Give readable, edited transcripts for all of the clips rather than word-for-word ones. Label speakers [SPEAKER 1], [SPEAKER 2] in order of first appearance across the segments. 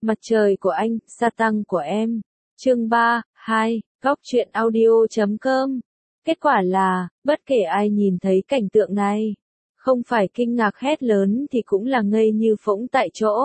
[SPEAKER 1] Mặt trời của anh, sa tăng của em. Chương 3, 2, góc truyện audio.com. Kết quả là, bất kể ai nhìn thấy cảnh tượng này, không phải kinh ngạc hét lớn thì cũng là ngây như phỗng tại chỗ.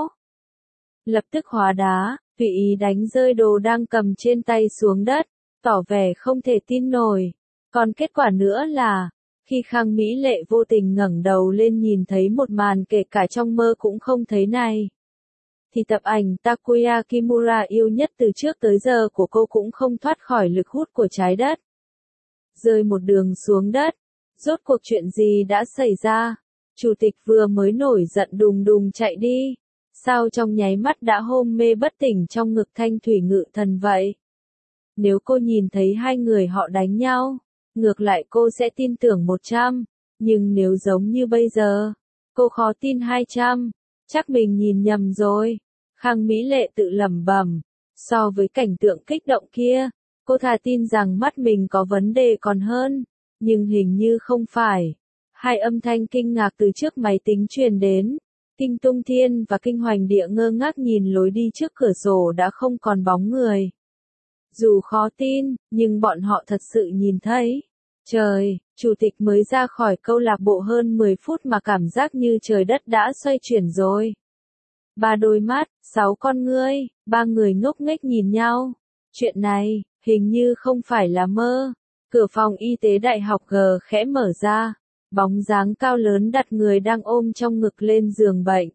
[SPEAKER 1] Lập tức hóa đá, tùy ý đánh rơi đồ đang cầm trên tay xuống đất, tỏ vẻ không thể tin nổi. Còn kết quả nữa là, khi Khang Mỹ Lệ vô tình ngẩng đầu lên nhìn thấy một màn kể cả trong mơ cũng không thấy này, thì tập ảnh Takuya Kimura yêu nhất từ trước tới giờ của cô cũng không thoát khỏi lực hút của trái đất. Rơi một đường xuống đất, rốt cuộc chuyện gì đã xảy ra? Chủ tịch vừa mới nổi giận đùng đùng chạy đi, sao trong nháy mắt đã hôn mê bất tỉnh trong ngực Thanh Thủy Ngự Thần vậy? Nếu cô nhìn thấy hai người họ đánh nhau, ngược lại cô sẽ tin tưởng 100, nhưng nếu giống như bây giờ, cô khó tin 200, chắc mình nhìn nhầm rồi. Khang Mỹ Lệ tự lẩm bẩm, so với cảnh tượng kích động kia, cô thà tin rằng mắt mình có vấn đề còn hơn, nhưng hình như không phải. Hai âm thanh kinh ngạc từ trước máy tính truyền đến, Kinh Tung Thiên và Kinh Hoành Địa ngơ ngác nhìn lối đi trước cửa sổ đã không còn bóng người. Dù khó tin, nhưng bọn họ thật sự nhìn thấy. Trời, chủ tịch mới ra khỏi câu lạc bộ hơn 10 phút mà cảm giác như trời đất đã xoay chuyển rồi. 3 đôi mắt, 6 con ngươi, 3 người ngốc nghếch nhìn nhau. Chuyện này, hình như không phải là mơ. Cửa phòng y tế đại học G khẽ mở ra. Bóng dáng cao lớn đặt người đang ôm trong ngực lên giường bệnh.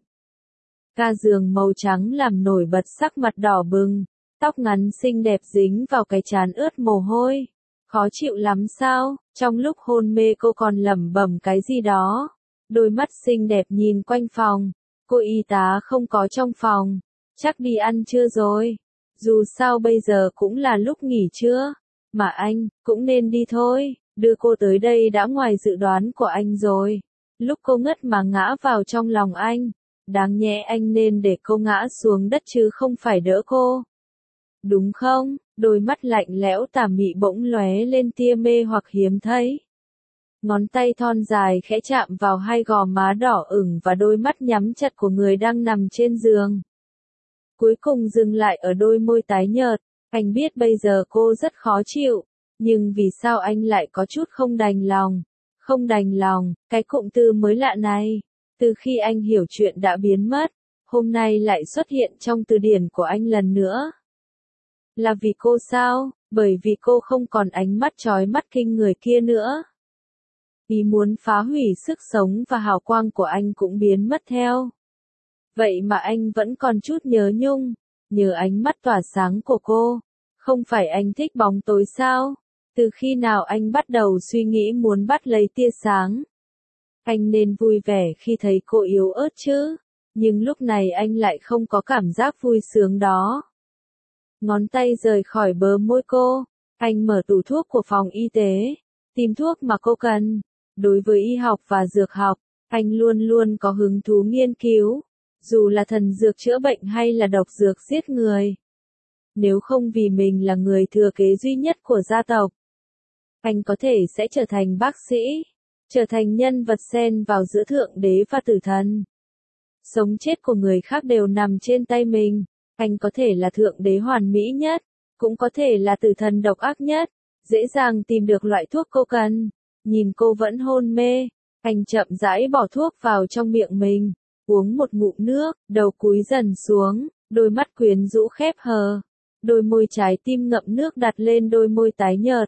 [SPEAKER 1] Ga giường màu trắng làm nổi bật sắc mặt đỏ bừng. Tóc ngắn xinh đẹp dính vào cái trán ướt mồ hôi. Khó chịu lắm sao? Trong lúc hôn mê cô còn lẩm bẩm cái gì đó. Đôi mắt xinh đẹp nhìn quanh phòng. Cô y tá không có trong phòng. Chắc đi ăn trưa rồi. Dù sao bây giờ cũng là lúc nghỉ trưa. Mà anh, cũng nên đi thôi. Đưa cô tới đây đã ngoài dự đoán của anh rồi. Lúc cô ngất mà ngã vào trong lòng anh. Đáng nhẽ anh nên để cô ngã xuống đất chứ không phải đỡ cô. Đúng không? Đôi mắt lạnh lẽo tà mị bỗng lóe lên tia mê hoặc hiếm thấy. Ngón tay thon dài khẽ chạm vào hai gò má đỏ ửng và đôi mắt nhắm chặt của người đang nằm trên giường. Cuối cùng dừng lại ở đôi môi tái nhợt. Anh biết bây giờ cô rất khó chịu, nhưng vì sao anh lại có chút không đành lòng? Không đành lòng, cái cụm từ mới lạ này, từ khi anh hiểu chuyện đã biến mất, hôm nay lại xuất hiện trong từ điển của anh lần nữa. Là vì cô sao? Bởi vì cô không còn ánh mắt chói mắt kinh người kia nữa. Ý muốn phá hủy sức sống và hào quang của anh cũng biến mất theo. Vậy mà anh vẫn còn chút nhớ nhung, nhớ ánh mắt tỏa sáng của cô. Không phải anh thích bóng tối sao? Từ khi nào anh bắt đầu suy nghĩ muốn bắt lấy tia sáng? Anh nên vui vẻ khi thấy cô yếu ớt chứ, nhưng lúc này anh lại không có cảm giác vui sướng đó. Ngón tay rời khỏi bờ môi cô, anh mở tủ thuốc của phòng y tế, tìm thuốc mà cô cần. Đối với y học và dược học, anh luôn luôn có hứng thú nghiên cứu, dù là thần dược chữa bệnh hay là độc dược giết người. Nếu không vì mình là người thừa kế duy nhất của gia tộc, anh có thể sẽ trở thành bác sĩ, trở thành nhân vật xen vào giữa thượng đế và tử thần. Sống chết của người khác đều nằm trên tay mình. Anh có thể là thượng đế hoàn mỹ nhất, cũng có thể là tử thần độc ác nhất, dễ dàng tìm được loại thuốc cô cần. Nhìn cô vẫn hôn mê, anh chậm rãi bỏ thuốc vào trong miệng mình, uống một ngụm nước, đầu cúi dần xuống, đôi mắt quyến rũ khép hờ, đôi môi trái tim ngậm nước đặt lên đôi môi tái nhợt.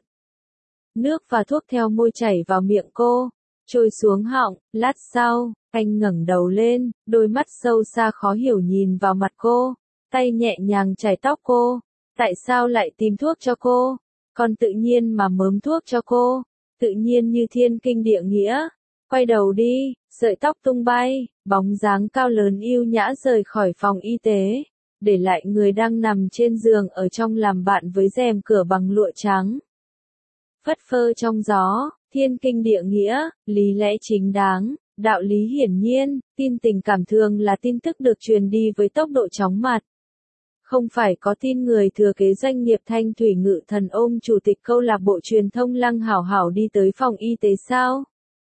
[SPEAKER 1] Nước và thuốc theo môi chảy vào miệng cô, trôi xuống họng. Lát sau, anh ngẩng đầu lên, đôi mắt sâu xa khó hiểu nhìn vào mặt cô. Tay nhẹ nhàng chải tóc cô. Tại sao lại tìm thuốc cho cô? Còn tự nhiên mà mớm thuốc cho cô. Tự nhiên như thiên kinh địa nghĩa. Quay đầu đi, sợi tóc tung bay, bóng dáng cao lớn yêu nhã rời khỏi phòng y tế, để lại người đang nằm trên giường ở trong làm bạn với rèm cửa bằng lụa trắng. Phất phơ trong gió, thiên kinh địa nghĩa, lý lẽ chính đáng, đạo lý hiển nhiên, tin tình cảm thường là tin tức được truyền đi với tốc độ chóng mặt. Không phải có tin người thừa kế doanh nghiệp Thanh Thủy Ngự Thần ôm chủ tịch câu lạc bộ truyền thông Lăng Hảo Hảo đi tới phòng y tế sao?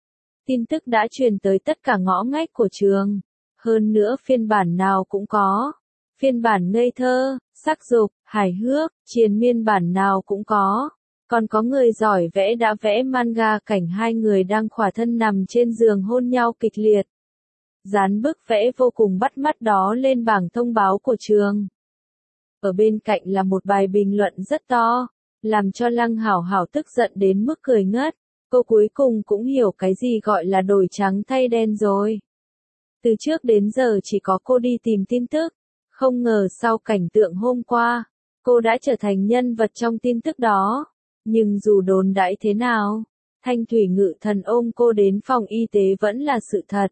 [SPEAKER 1] Tin tức đã truyền tới tất cả ngõ ngách của trường. Hơn nữa phiên bản nào cũng có. Phiên bản ngây thơ, sắc dục, hài hước, triền miên bản nào cũng có. Còn có người giỏi vẽ đã vẽ manga cảnh hai người đang khỏa thân nằm trên giường hôn nhau kịch liệt. Dán bức vẽ vô cùng bắt mắt đó lên bảng thông báo của trường. Ở bên cạnh là một bài bình luận rất to, làm cho Lăng Hảo Hảo tức giận đến mức cười ngất. Cô cuối cùng cũng hiểu cái gì gọi là đổi trắng thay đen rồi. Từ trước đến giờ chỉ có cô đi tìm tin tức, không ngờ sau cảnh tượng hôm qua, cô đã trở thành nhân vật trong tin tức đó. Nhưng dù đồn đãi thế nào, Thanh Thủy Ngự Thần ôm cô đến phòng y tế vẫn là sự thật.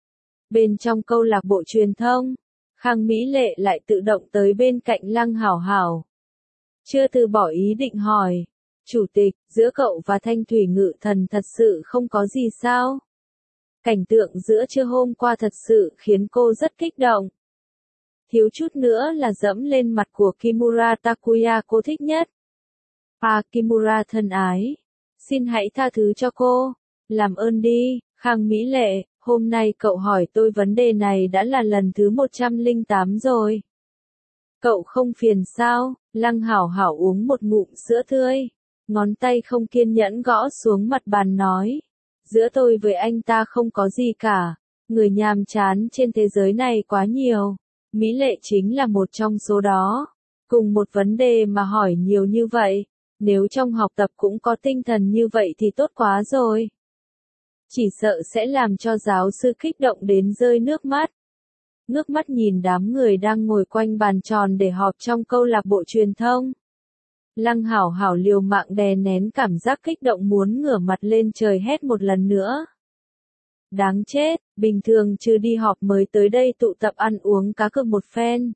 [SPEAKER 1] Bên trong câu lạc bộ truyền thông, Khang Mỹ Lệ lại tự động tới bên cạnh Lăng Hảo Hảo. Chưa từ bỏ ý định hỏi, Chủ tịch, giữa cậu và Thanh Thủy Ngự Thần thật sự không có gì sao? Cảnh tượng giữa trưa hôm qua thật sự khiến cô rất kích động. Thiếu chút nữa là dẫm lên mặt của Kimura Takuya cô thích nhất. Kimura thân ái, xin hãy tha thứ cho cô, làm ơn đi, Khang Mỹ Lệ, hôm nay cậu hỏi tôi vấn đề này đã là lần thứ 108 rồi. Cậu không phiền sao? Lăng Hảo Hảo uống một ngụm sữa tươi, ngón tay không kiên nhẫn gõ xuống mặt bàn nói. Giữa tôi với anh ta không có gì cả, người nhàm chán trên thế giới này quá nhiều. Mỹ Lệ chính là một trong số đó. Cùng một vấn đề mà hỏi nhiều như vậy, nếu trong học tập cũng có tinh thần như vậy thì tốt quá rồi. Chỉ sợ sẽ làm cho giáo sư kích động đến rơi nước mắt. Ngước mắt nhìn đám người đang ngồi quanh bàn tròn để họp trong câu lạc bộ truyền thông. Lăng Hảo Hảo liều mạng đè nén cảm giác kích động muốn ngửa mặt lên trời hét một lần nữa. Đáng chết, bình thường chưa đi họp mới tới đây tụ tập ăn uống cá cược một phen.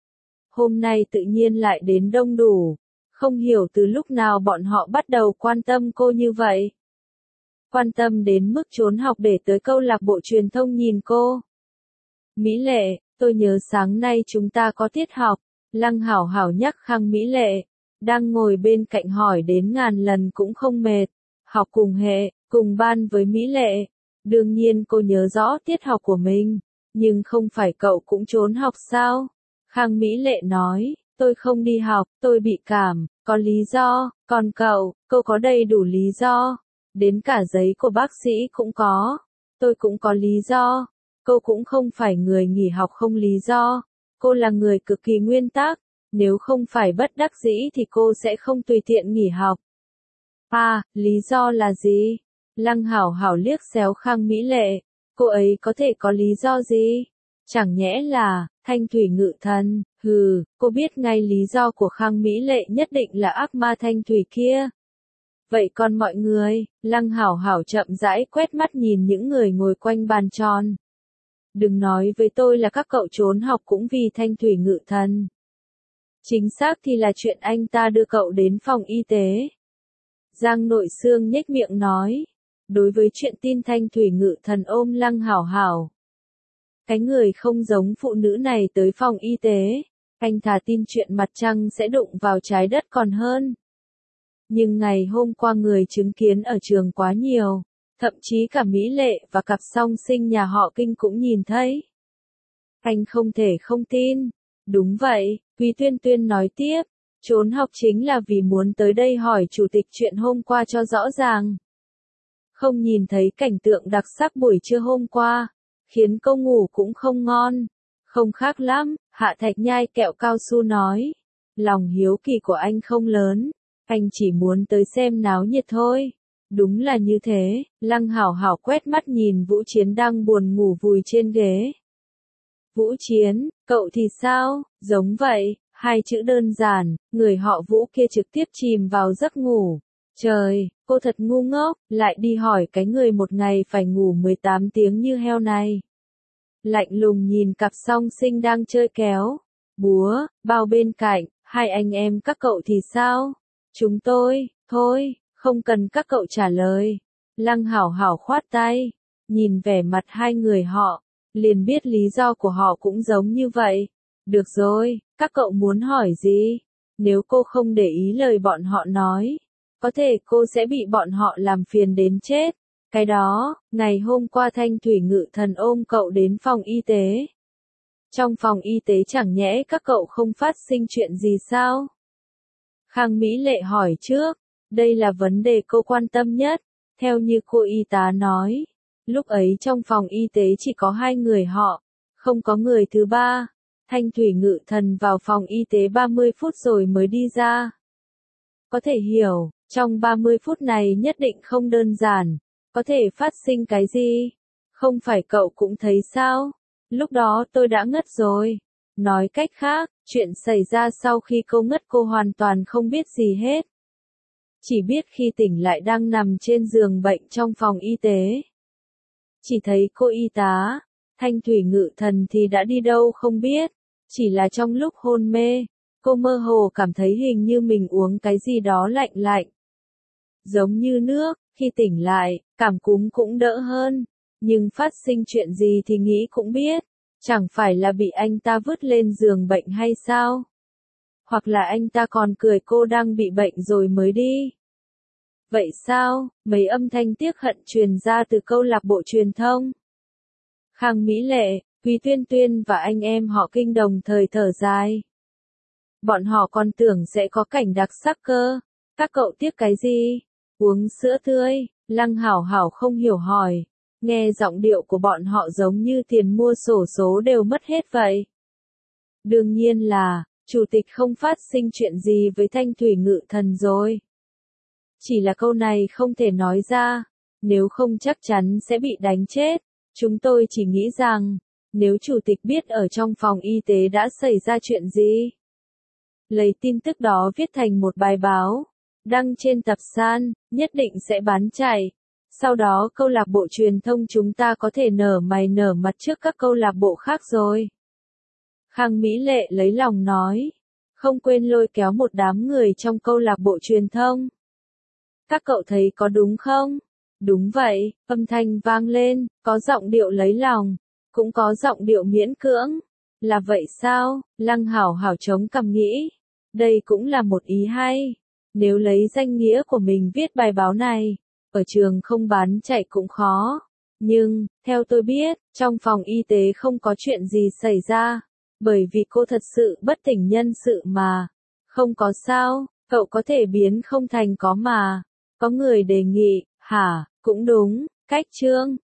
[SPEAKER 1] Hôm nay tự nhiên lại đến đông đủ, không hiểu từ lúc nào bọn họ bắt đầu quan tâm cô như vậy. Quan tâm đến mức trốn học để tới câu lạc bộ truyền thông nhìn cô. Mỹ Lệ, tôi nhớ sáng nay chúng ta có tiết học, Lăng Hảo Hảo nhắc Khang Mỹ Lệ, đang ngồi bên cạnh hỏi đến ngàn lần cũng không mệt, học cùng hệ, cùng ban với Mỹ Lệ. Đương nhiên cô nhớ rõ tiết học của mình, nhưng không phải cậu cũng trốn học sao? Khang Mỹ Lệ nói, tôi không đi học, tôi bị cảm, có lý do, còn cậu có đầy đủ lý do, đến cả giấy của bác sĩ cũng có, tôi cũng có lý do, cô cũng không phải người nghỉ học không lý do, cô là người cực kỳ nguyên tắc, nếu không phải bất đắc dĩ thì cô sẽ không tùy tiện nghỉ học. Lý do là gì? Lăng Hảo Hảo liếc xéo Khang Mỹ Lệ, cô ấy có thể có lý do gì? Chẳng nhẽ là, Thanh Thủy Ngự Thần, cô biết ngay lý do của Khang Mỹ Lệ nhất định là ác ma Thanh Thủy kia. Vậy còn mọi người, Lăng Hảo Hảo chậm rãi quét mắt nhìn những người ngồi quanh bàn tròn. Đừng nói với tôi là các cậu trốn học cũng vì Thanh Thủy Ngự Thần. Chính xác thì là chuyện anh ta đưa cậu đến phòng y tế. Giang Nội Sương nhếch miệng nói. Đối với chuyện tin Thanh Thủy Ngự Thần ôm Lăng Hảo Hảo. Cái người không giống phụ nữ này tới phòng y tế, anh thà tin chuyện mặt trăng sẽ đụng vào trái đất còn hơn. Nhưng ngày hôm qua người chứng kiến ở trường quá nhiều, thậm chí cả Mỹ Lệ và cặp song sinh nhà họ Kinh cũng nhìn thấy. Anh không thể không tin. Đúng vậy, Quý Tuyên Tuyên nói tiếp, trốn học chính là vì muốn tới đây hỏi chủ tịch chuyện hôm qua cho rõ ràng. Không nhìn thấy cảnh tượng đặc sắc buổi trưa hôm qua, khiến cô ngủ cũng không ngon. Không khác lắm, Hạ Thạch nhai kẹo cao su nói. Lòng hiếu kỳ của anh không lớn, anh chỉ muốn tới xem náo nhiệt thôi. Đúng là như thế, Lăng Hảo Hảo quét mắt nhìn Vũ Chiến đang buồn ngủ vùi trên ghế. Vũ Chiến, cậu thì sao? Giống vậy, hai chữ đơn giản, người họ Vũ kia trực tiếp chìm vào giấc ngủ. Trời, cô thật ngu ngốc, lại đi hỏi cái người một ngày phải ngủ 18 tiếng như heo này. Lạnh lùng nhìn cặp song sinh đang chơi kéo. Búa, bao bên cạnh, hai anh em các cậu thì sao? Chúng tôi, thôi, không cần các cậu trả lời. Lăng Hảo Hảo khoát tay, nhìn vẻ mặt hai người họ, liền biết lý do của họ cũng giống như vậy. Được rồi, các cậu muốn hỏi gì? Nếu cô không để ý lời bọn họ nói, có thể cô sẽ bị bọn họ làm phiền đến chết. Cái đó, ngày hôm qua Thanh Thủy Ngự Thần ôm cậu đến phòng y tế. Trong phòng y tế chẳng nhẽ các cậu không phát sinh chuyện gì sao? Khang Mỹ Lệ hỏi trước, đây là vấn đề cô quan tâm nhất, theo như cô y tá nói. Lúc ấy trong phòng y tế chỉ có 2 người họ, không có người thứ ba. Thanh Thủy Ngự Thần vào phòng y tế 30 phút rồi mới đi ra. Có thể hiểu, trong 30 phút này nhất định không đơn giản, có thể phát sinh cái gì? Không phải cậu cũng thấy sao? Lúc đó tôi đã ngất rồi. Nói cách khác, chuyện xảy ra sau khi cô ngất cô hoàn toàn không biết gì hết. Chỉ biết khi tỉnh lại đang nằm trên giường bệnh trong phòng y tế. Chỉ thấy cô y tá, Thanh Thủy Ngự Thần thì đã đi đâu không biết. Chỉ là trong lúc hôn mê, cô mơ hồ cảm thấy hình như mình uống cái gì đó lạnh lạnh. Giống như nước, khi tỉnh lại, cảm cúm cũng đỡ hơn. Nhưng phát sinh chuyện gì thì nghĩ cũng biết. Chẳng phải là bị anh ta vứt lên giường bệnh hay sao? Hoặc là anh ta còn cười cô đang bị bệnh rồi mới đi. Vậy sao? Mấy âm thanh tiếc hận truyền ra từ câu lạc bộ truyền thông. Khang Mỹ Lệ, Quý Tuyên Tuyên và anh em họ Kinh đồng thời thở dài. Bọn họ còn tưởng sẽ có cảnh đặc sắc cơ. Các cậu tiếc cái gì? Uống sữa tươi, Lăng Hảo Hảo không hiểu hỏi. Nghe giọng điệu của bọn họ giống như tiền mua xổ số đều mất hết vậy. Đương nhiên là, chủ tịch không phát sinh chuyện gì với Thanh Thủy Ngự Thần rồi. Chỉ là câu này không thể nói ra, nếu không chắc chắn sẽ bị đánh chết. Chúng tôi chỉ nghĩ rằng, nếu chủ tịch biết ở trong phòng y tế đã xảy ra chuyện gì, lấy tin tức đó viết thành một bài báo, đăng trên tập san, nhất định sẽ bán chạy. Sau đó câu lạc bộ truyền thông chúng ta có thể nở mày nở mặt trước các câu lạc bộ khác rồi. Khang Mỹ Lệ lấy lòng nói, không quên lôi kéo một đám người trong câu lạc bộ truyền thông. Các cậu thấy có đúng không? Đúng vậy, âm thanh vang lên, có giọng điệu lấy lòng, cũng có giọng điệu miễn cưỡng. Là vậy sao? Lăng Hảo Hảo chống cằm nghĩ. Đây cũng là một ý hay. Nếu lấy danh nghĩa của mình viết bài báo này, ở trường không bán chạy cũng khó. Nhưng, theo tôi biết, trong phòng y tế không có chuyện gì xảy ra. Bởi vì cô thật sự bất tỉnh nhân sự mà. Không có sao, cậu có thể biến không thành có mà. Có người đề nghị, hả, cũng đúng, cách chương.